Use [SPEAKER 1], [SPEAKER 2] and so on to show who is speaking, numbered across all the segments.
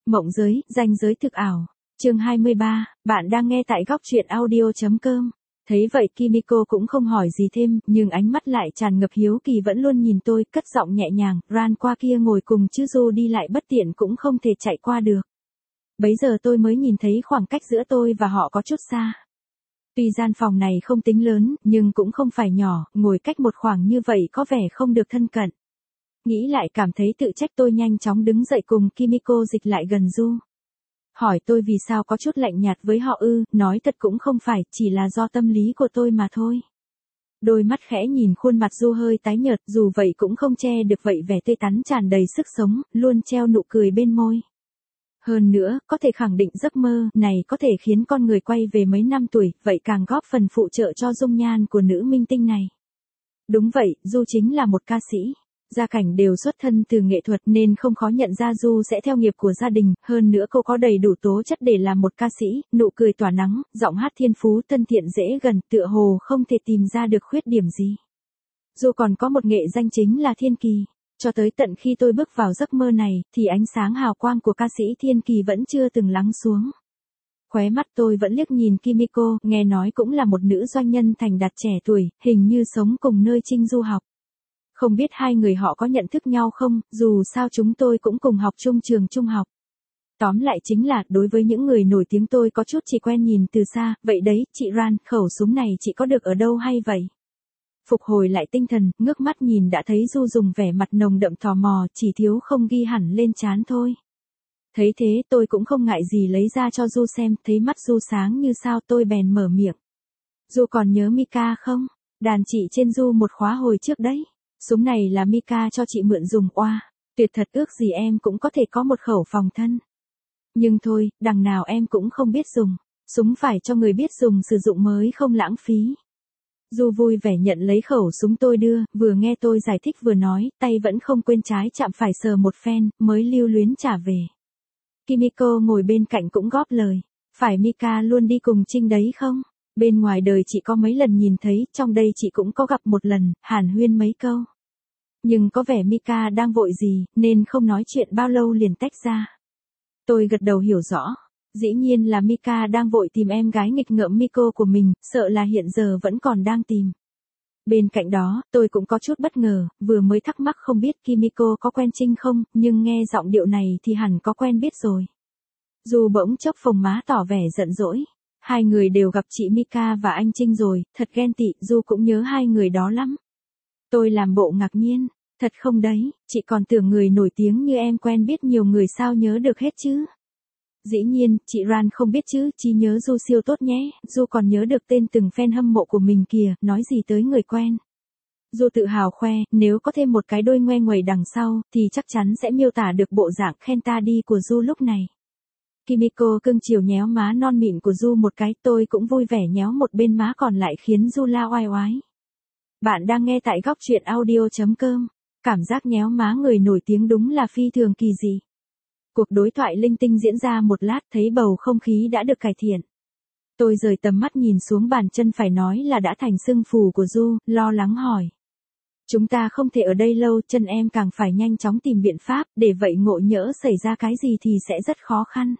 [SPEAKER 1] Mộng giới, ranh giới thực ảo. Chương 23, bạn đang nghe tại góc truyện audio.com. Thấy vậy Kimiko cũng không hỏi gì thêm, nhưng ánh mắt lại tràn ngập hiếu kỳ vẫn luôn nhìn tôi, cất giọng nhẹ nhàng, Ran qua kia ngồi cùng chứ Du đi lại bất tiện cũng không thể chạy qua được. Bấy giờ tôi mới nhìn thấy khoảng cách giữa tôi và họ có chút xa. Tuy gian phòng này không tính lớn, nhưng cũng không phải nhỏ, ngồi cách một khoảng như vậy có vẻ không được thân cận. Nghĩ lại cảm thấy tự trách tôi nhanh chóng đứng dậy cùng Kimiko dịch lại gần Du. Hỏi tôi vì sao có chút lạnh nhạt với họ nói thật cũng không phải, chỉ là do tâm lý của tôi mà thôi. Đôi mắt khẽ nhìn khuôn mặt Du hơi tái nhợt, dù vậy cũng không che được vậy vẻ tươi tắn tràn đầy sức sống, luôn treo nụ cười bên môi. Hơn nữa, có thể khẳng định giấc mơ này có thể khiến con người quay về mấy năm tuổi, vậy càng góp phần phụ trợ cho dung nhan của nữ minh tinh này. Đúng vậy, Du chính là một ca sĩ. Gia cảnh đều xuất thân từ nghệ thuật nên không khó nhận ra Du sẽ theo nghiệp của gia đình, hơn nữa cô có đầy đủ tố chất để làm một ca sĩ, nụ cười tỏa nắng, giọng hát thiên phú thân thiện dễ gần, tựa hồ không thể tìm ra được khuyết điểm gì. Du còn có một nghệ danh chính là Thiên Kỳ. Cho tới tận khi tôi bước vào giấc mơ này, thì ánh sáng hào quang của ca sĩ Thiên Kỳ vẫn chưa từng lắng xuống. Khóe mắt tôi vẫn liếc nhìn Kimiko, nghe nói cũng là một nữ doanh nhân thành đạt trẻ tuổi, hình như sống cùng nơi Trinh Du học. Không biết hai người họ có nhận thức nhau không, dù sao chúng tôi cũng cùng học chung trường trung học. Tóm lại chính là, đối với những người nổi tiếng tôi có chút chỉ quen nhìn từ xa, vậy đấy, chị Ran, khẩu súng này chị có được ở đâu hay vậy? Phục hồi lại tinh thần, ngước mắt nhìn đã thấy Du dùng vẻ mặt nồng đậm tò mò, chỉ thiếu không ghi hẳn lên trán thôi. Thấy thế tôi cũng không ngại gì lấy ra cho Du xem, thấy mắt Du sáng như sao tôi bèn mở miệng. Du còn nhớ Mika không? Đàn chị trên Du một khóa hồi trước đấy. Súng này là Mika cho chị mượn dùng, oa, tuyệt thật, ước gì em cũng có thể có một khẩu phòng thân. Nhưng thôi, đằng nào em cũng không biết dùng, súng phải cho người biết dùng sử dụng mới không lãng phí. Du vui vẻ nhận lấy khẩu súng tôi đưa, vừa nghe tôi giải thích vừa nói, tay vẫn không quên trái chạm phải sờ một phen, mới lưu luyến trả về. Kimiko ngồi bên cạnh cũng góp lời, phải Mika luôn đi cùng Trinh đấy không? Bên ngoài đời chị có mấy lần nhìn thấy, trong đây chị cũng có gặp một lần, hàn huyên mấy câu. Nhưng có vẻ Mika đang vội gì, nên không nói chuyện bao lâu liền tách ra. Tôi gật đầu hiểu rõ. Dĩ nhiên là Mika đang vội tìm em gái nghịch ngợm Miko của mình, sợ là hiện giờ vẫn còn đang tìm. Bên cạnh đó, tôi cũng có chút bất ngờ, vừa mới thắc mắc không biết Kimiko có quen Trinh không, nhưng nghe giọng điệu này thì hẳn có quen biết rồi. Dù bỗng chốc phồng má tỏ vẻ giận dỗi. Hai người đều gặp chị Mika và anh Trinh rồi, thật ghen tị, Du cũng nhớ hai người đó lắm. Tôi làm bộ ngạc nhiên, thật không đấy, chị còn tưởng người nổi tiếng như em quen biết nhiều người sao nhớ được hết chứ. Dĩ nhiên, chị Ran không biết chứ, trí nhớ Du siêu tốt nhé, Du còn nhớ được tên từng fan hâm mộ của mình kìa, nói gì tới người quen. Du tự hào khoe, nếu có thêm một cái đôi ngoe nguẩy đằng sau, thì chắc chắn sẽ miêu tả được bộ dạng khen ta đi của Du lúc này. Kimiko cưng chiều nhéo má non mịn của Du một cái, tôi cũng vui vẻ nhéo một bên má còn lại khiến Du la oai oái. Bạn đang nghe tại góc truyện audio.com. Cảm giác nhéo má người nổi tiếng đúng là phi thường kỳ dị. Cuộc đối thoại linh tinh diễn ra một lát, thấy bầu không khí đã được cải thiện. Tôi rời tầm mắt nhìn xuống bàn chân phải nói là đã thành sưng phù của Du, lo lắng hỏi. Chúng ta không thể ở đây lâu, chân em càng phải nhanh chóng tìm biện pháp, để vậy ngộ nhỡ xảy ra cái gì thì sẽ rất khó khăn.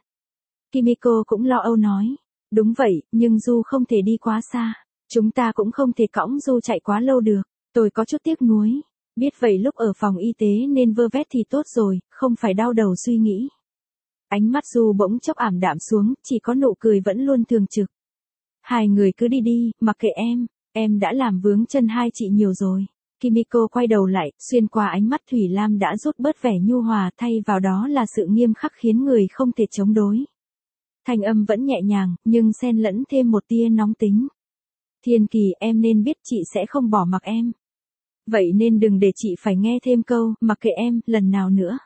[SPEAKER 1] Kimiko cũng lo âu nói. Đúng vậy, nhưng Du không thể đi quá xa. Chúng ta cũng không thể cõng Du chạy quá lâu được. Tôi có chút tiếc nuối. Biết vậy lúc ở phòng y tế nên vơ vét thì tốt rồi, không phải đau đầu suy nghĩ. Ánh mắt Du bỗng chốc ảm đạm xuống, chỉ có nụ cười vẫn luôn thường trực. Hai người cứ đi đi, mặc kệ em đã làm vướng chân hai chị nhiều rồi. Kimiko quay đầu lại, xuyên qua ánh mắt Thủy Lam đã rút bớt vẻ nhu hòa, thay vào đó là sự nghiêm khắc khiến người không thể chống đối. Thanh âm vẫn nhẹ nhàng, nhưng xen lẫn thêm một tia nóng tính. Thiên Kỳ, em nên biết chị sẽ không bỏ mặc em. Vậy nên đừng để chị phải nghe thêm câu, mặc kệ em, lần nào nữa.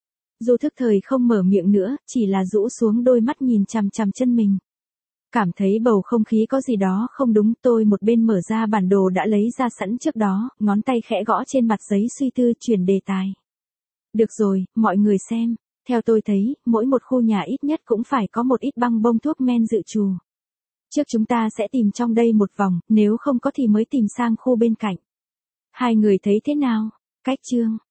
[SPEAKER 1] Du thức thời không mở miệng nữa, chỉ là rũ xuống đôi mắt nhìn chằm chằm chân mình. Cảm thấy bầu không khí có gì đó không đúng, tôi một bên mở ra bản đồ đã lấy ra sẵn trước đó, ngón tay khẽ gõ trên mặt giấy suy tư chuyển đề tài. Được rồi, mọi người xem. Theo tôi thấy, mỗi một khu nhà ít nhất cũng phải có một ít băng bông thuốc men dự trù. Trước chúng ta sẽ tìm trong đây một vòng, nếu không có thì mới tìm sang khu bên cạnh. Hai người thấy thế nào? Cách chương.